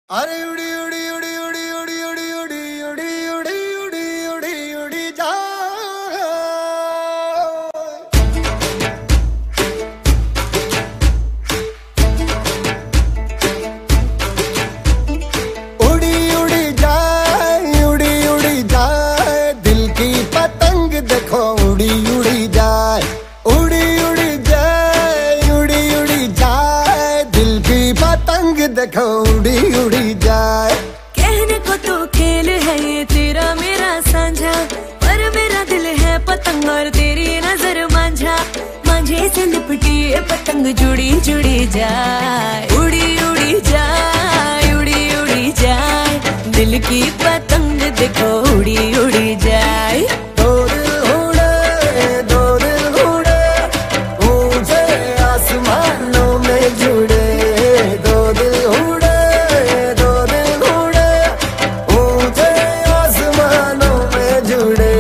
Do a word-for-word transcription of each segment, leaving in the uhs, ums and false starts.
अरे उड़ी उड़ी उड़ी उड़ी उड़ी उड़ी उड़ी उड़ी उड़ी उड़ी उड़ी उड़ी जा उड़ी उड़ी जाए उड़ी उड़ी जाए दिल की पतंग देखो उड़ी उड़ी जाए उड़ी उड़ी जाए उड़ी उड़ी जाए दिल की पतंग देखो उड़ी उड़ी जाए। कहने को तो खेल है ये तेरा मेरा साझा, पर मेरा दिल है पतंग और तेरी नजर मांझा। मांझे से लिपटी ये पतंग जुड़ी जुड़ी जाए उड़ी उड़ी जाए उड़ी उड़ी जाए दिल की पतंग देखो उड़ी उड़ी जाए। दो दिल उड़े दो दिल उड़े ऊंचे आसमानों में जुड़े दो दिल उड़े दो दिल उड़े ऊंचे आसमानों में जुड़े।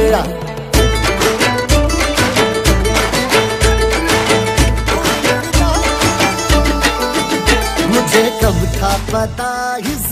मुझे कब था पता इस